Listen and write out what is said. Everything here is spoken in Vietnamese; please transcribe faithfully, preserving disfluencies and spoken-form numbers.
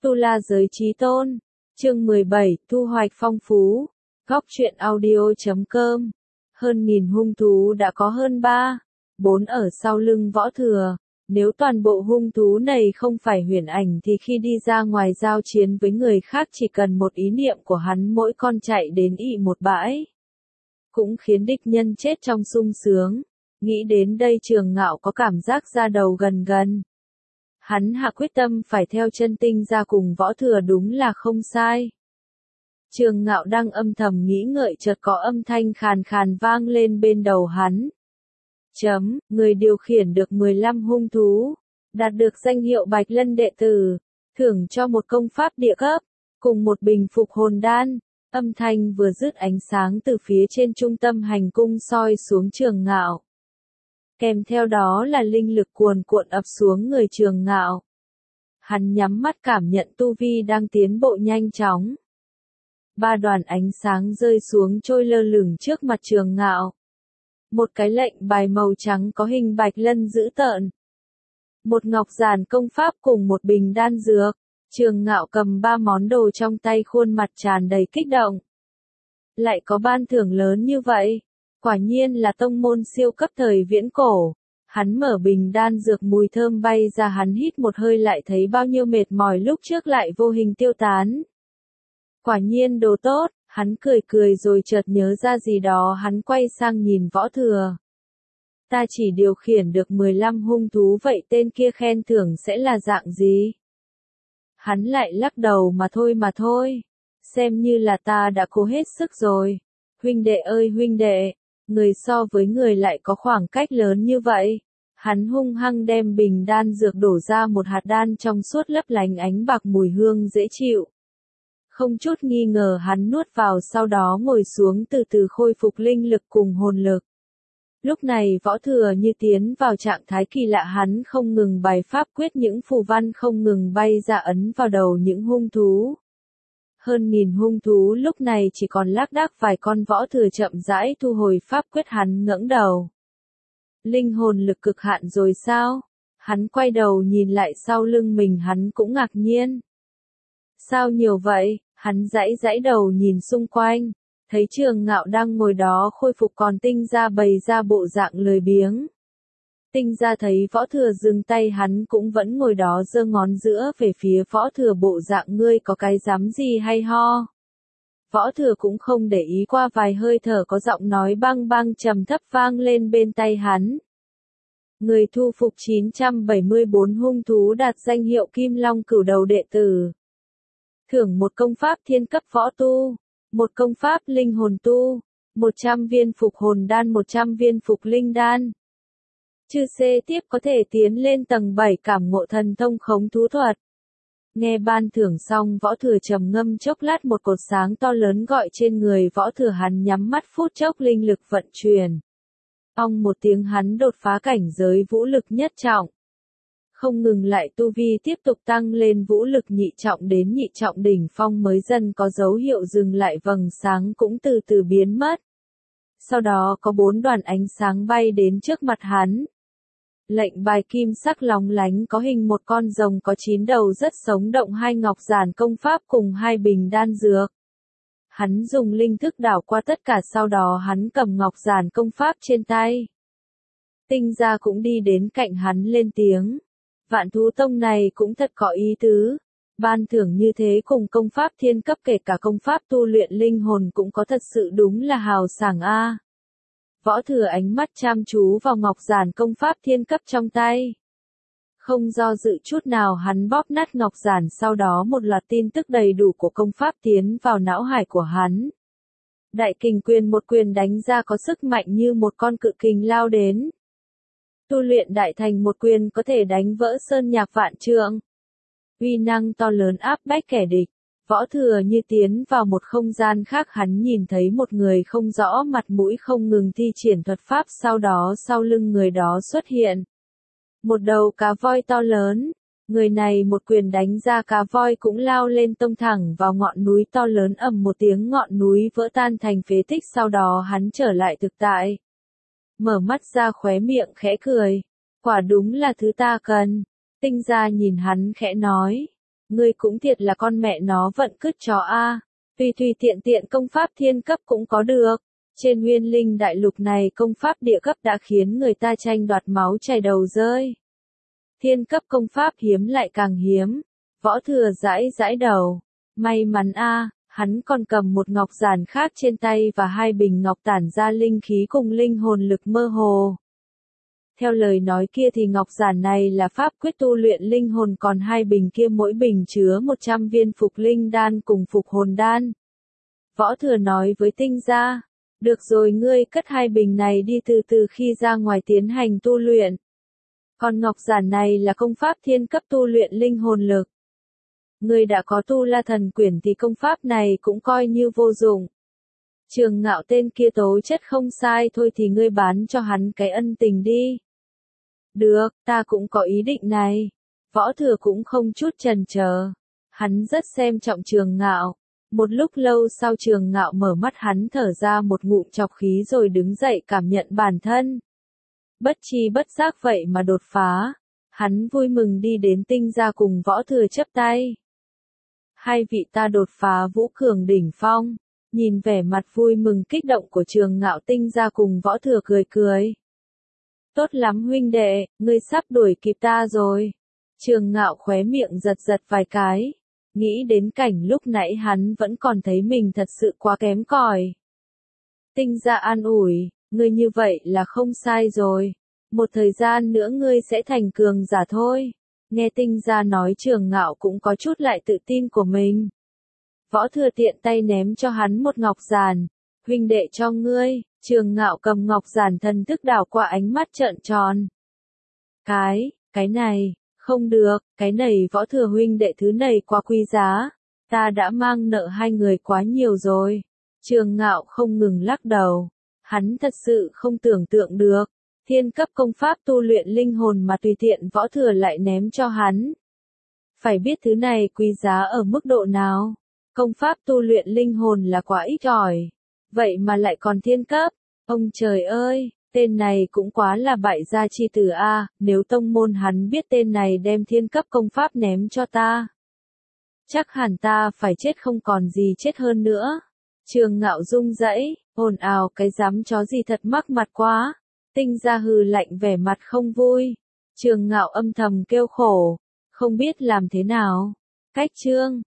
Tu La Giới Chí Tôn, chương mười bảy, thu hoạch phong phú, góc truyện audio chấm com. Hơn nghìn hung thú đã có hơn ba, bốn ở sau lưng Võ Thừa. Nếu toàn bộ hung thú này không phải huyền ảnh thì khi đi ra ngoài giao chiến với người khác chỉ cần một ý niệm của hắn mỗi con chạy đến ị một bãi. Cũng khiến địch nhân chết trong sung sướng. Nghĩ đến đây Trường Ngạo có cảm giác da đầu gần gần. Hắn hạ quyết tâm phải theo chân Tinh Gia cùng Võ Thừa đúng là không sai. Trường Ngạo đang âm thầm nghĩ ngợi chợt có âm thanh khàn khàn vang lên bên đầu hắn. Chấm, người điều khiển được mười lăm hung thú, đạt được danh hiệu Bạch Lân đệ tử, thưởng cho một công pháp địa cấp, cùng một bình phục hồn đan. Âm thanh vừa dứt ánh sáng từ phía trên trung tâm hành cung soi xuống Trường Ngạo. Kèm theo đó là linh lực cuồn cuộn ập xuống người Trường Ngạo. Hắn nhắm mắt cảm nhận tu vi đang tiến bộ nhanh chóng. Ba đoàn ánh sáng rơi xuống trôi lơ lửng trước mặt Trường Ngạo. Một cái lệnh bài màu trắng có hình bạch lân dữ tợn. Một ngọc giản công pháp cùng một bình đan dược. Trường Ngạo cầm ba món đồ trong tay khuôn mặt tràn đầy kích động. Lại có ban thưởng lớn như vậy. Quả nhiên là tông môn siêu cấp thời viễn cổ. Hắn mở bình đan dược mùi thơm bay ra, hắn hít một hơi lại thấy bao nhiêu mệt mỏi lúc trước lại vô hình tiêu tán. Quả nhiên đồ tốt, hắn cười cười rồi chợt nhớ ra gì đó, hắn quay sang nhìn Võ Thừa. Ta chỉ điều khiển được mười lăm hung thú, vậy tên kia khen thưởng sẽ là dạng gì? Hắn lại lắc đầu, mà thôi mà thôi. Xem như là ta đã cố hết sức rồi. Huynh đệ ơi huynh đệ, người so với người lại có khoảng cách lớn như vậy. Hắn hung hăng đem bình đan dược đổ ra một hạt đan trong suốt lấp lánh ánh bạc mùi hương dễ chịu. Không chút nghi ngờ hắn nuốt vào, sau đó ngồi xuống từ từ khôi phục linh lực cùng hồn lực. Lúc này Võ Thừa như tiến vào trạng thái kỳ lạ, hắn không ngừng bày pháp quyết, những phù văn không ngừng bay ra ấn vào đầu những hung thú. Hơn nghìn hung thú lúc này chỉ còn lác đác vài con. Võ Thừa chậm rãi thu hồi pháp quyết, hắn ngẩng đầu. Linh hồn lực cực hạn rồi sao? Hắn quay đầu nhìn lại sau lưng mình, hắn cũng ngạc nhiên. Sao nhiều vậy? Hắn giãy giãy đầu nhìn xung quanh, thấy Trường Ngạo đang ngồi đó khôi phục, còn Tinh Gia bày ra bộ dạng lười biếng. Tinh Gia thấy Võ Thừa dừng tay, hắn cũng vẫn ngồi đó giơ ngón giữa về phía Võ Thừa, bộ dạng ngươi có cái dám gì hay ho. Võ Thừa cũng không để ý, qua vài hơi thở có giọng nói băng băng trầm thấp vang lên bên tay hắn. Người thu phục chín trăm bảy mươi bốn hung thú đạt danh hiệu Kim Long Cửu Đầu đệ tử. Thưởng một công pháp thiên cấp võ tu, một công pháp linh hồn tu, một trăm viên phục hồn đan, một trăm viên phục linh đan. Chư xê tiếp có thể tiến lên tầng bảy cảm ngộ thần thông khống thú thuật. Nghe ban thưởng xong, Võ Thừa trầm ngâm chốc lát, một cột sáng to lớn gọi trên người Võ Thừa, hắn nhắm mắt phút chốc linh lực vận chuyển. Ong một tiếng, hắn đột phá cảnh giới vũ lực nhất trọng. Không ngừng lại, tu vi tiếp tục tăng lên, vũ lực nhị trọng đến nhị trọng đỉnh phong mới dần có dấu hiệu dừng lại, vầng sáng cũng từ từ biến mất. Sau đó có bốn đoàn ánh sáng bay đến trước mặt hắn. Lệnh bài kim sắc lóng lánh có hình một con rồng có chín đầu rất sống động, hai ngọc giản công pháp cùng hai bình đan dược. Hắn dùng linh thức đảo qua tất cả, sau đó hắn cầm ngọc giản công pháp trên tay. Tinh Gia cũng đi đến cạnh hắn lên tiếng. Vạn thú tông này cũng thật có ý tứ. Ban thưởng như thế cùng công pháp thiên cấp, kể cả công pháp tu luyện linh hồn cũng có, thật sự đúng là hào sảng a. Võ Thừa ánh mắt chăm chú vào ngọc giản công pháp thiên cấp trong tay. Không do dự chút nào, hắn bóp nát ngọc giản, sau đó một loạt tin tức đầy đủ của công pháp tiến vào não hải của hắn. Đại kình quyền, một quyền đánh ra có sức mạnh như một con cự kình lao đến. Tu luyện đại thành, một quyền có thể đánh vỡ sơn nhạc vạn trượng. Uy năng to lớn áp bách kẻ địch. Võ Thừa như tiến vào một không gian khác, hắn nhìn thấy một người không rõ mặt mũi không ngừng thi triển thuật pháp, sau đó sau lưng người đó xuất hiện một đầu cá voi to lớn. Người này một quyền đánh ra, cá voi cũng lao lên tông thẳng vào ngọn núi to lớn, ầm một tiếng ngọn núi vỡ tan thành phế tích, sau đó hắn trở lại thực tại. Mở mắt ra, khóe miệng khẽ cười. Quả đúng là thứ ta cần. Tinh Gia nhìn hắn khẽ nói. ngươi cũng thiệt là con mẹ nó vận cứt chó a, tùy tùy tiện tiện công pháp thiên cấp cũng có được. Trên Nguyên Linh đại lục này công pháp địa cấp đã khiến người ta tranh đoạt máu chảy đầu rơi. Thiên cấp công pháp hiếm lại càng hiếm. Võ Thừa giãi giãi đầu. May mắn a, hắn còn cầm một ngọc giản khác trên tay và hai bình ngọc tản ra linh khí cùng linh hồn lực mơ hồ. Theo lời nói kia thì ngọc giản này là pháp quyết tu luyện linh hồn, còn hai bình kia mỗi bình chứa một trăm viên phục linh đan cùng phục hồn đan. Võ Thừa nói với Tinh Gia, được rồi, ngươi cất hai bình này đi từ từ khi ra ngoài tiến hành tu luyện. Còn ngọc giản này là công pháp thiên cấp tu luyện linh hồn lực. Ngươi đã có tu la thần quyển thì công pháp này cũng coi như vô dụng. Trường Ngạo tên kia tố chất không sai thôi thì ngươi bán cho hắn cái ân tình đi. Được, ta cũng có ý định này. Võ Thừa cũng không chút chần chờ. Hắn rất xem trọng Trường Ngạo. Một lúc lâu sau Trường Ngạo mở mắt, hắn thở ra một ngụm trọc khí rồi đứng dậy cảm nhận bản thân. Bất chi bất giác vậy mà đột phá. Hắn vui mừng đi đến Tinh Gia cùng Võ Thừa chắp tay. Hai vị ta đột phá vũ cường đỉnh phong. Nhìn vẻ mặt vui mừng kích động của Trường Ngạo, Tinh Gia cùng Võ Thừa cười cười. Tốt lắm huynh đệ, ngươi sắp đuổi kịp ta rồi. Trường Ngạo khóe miệng giật giật vài cái. Nghĩ đến cảnh lúc nãy hắn vẫn còn thấy mình thật sự quá kém cỏi. Tinh Gia an ủi, ngươi như vậy là không sai rồi. Một thời gian nữa ngươi sẽ thành cường giả thôi. Nghe Tinh Gia nói, Trường Ngạo cũng có chút lại tự tin của mình. Võ Thừa tiện tay ném cho hắn một ngọc giản. Huynh đệ cho ngươi. Trường Ngạo cầm ngọc giản, thần thức đảo qua, ánh mắt trợn tròn. Cái, cái này, không được, cái này Võ Thừa huynh đệ, thứ này quá quý giá. Ta đã mang nợ hai người quá nhiều rồi. Trường Ngạo không ngừng lắc đầu. Hắn thật sự không tưởng tượng được. Thiên cấp công pháp tu luyện linh hồn mà tùy tiện Võ Thừa lại ném cho hắn. Phải biết thứ này quý giá ở mức độ nào. Công pháp tu luyện linh hồn là quá ít ỏi. Vậy mà lại còn thiên cấp. Ông trời ơi, tên này cũng quá là bại gia chi tử a, nếu tông môn hắn biết tên này đem thiên cấp công pháp ném cho ta. Chắc hẳn ta phải chết không còn gì chết hơn nữa. Trường Ngạo rung rẩy, ồn ào, cái dám chó gì thật mắc mặt quá. Tinh Gia hừ lạnh, vẻ mặt không vui. Trường Ngạo âm thầm kêu khổ, không biết làm thế nào. Cách chương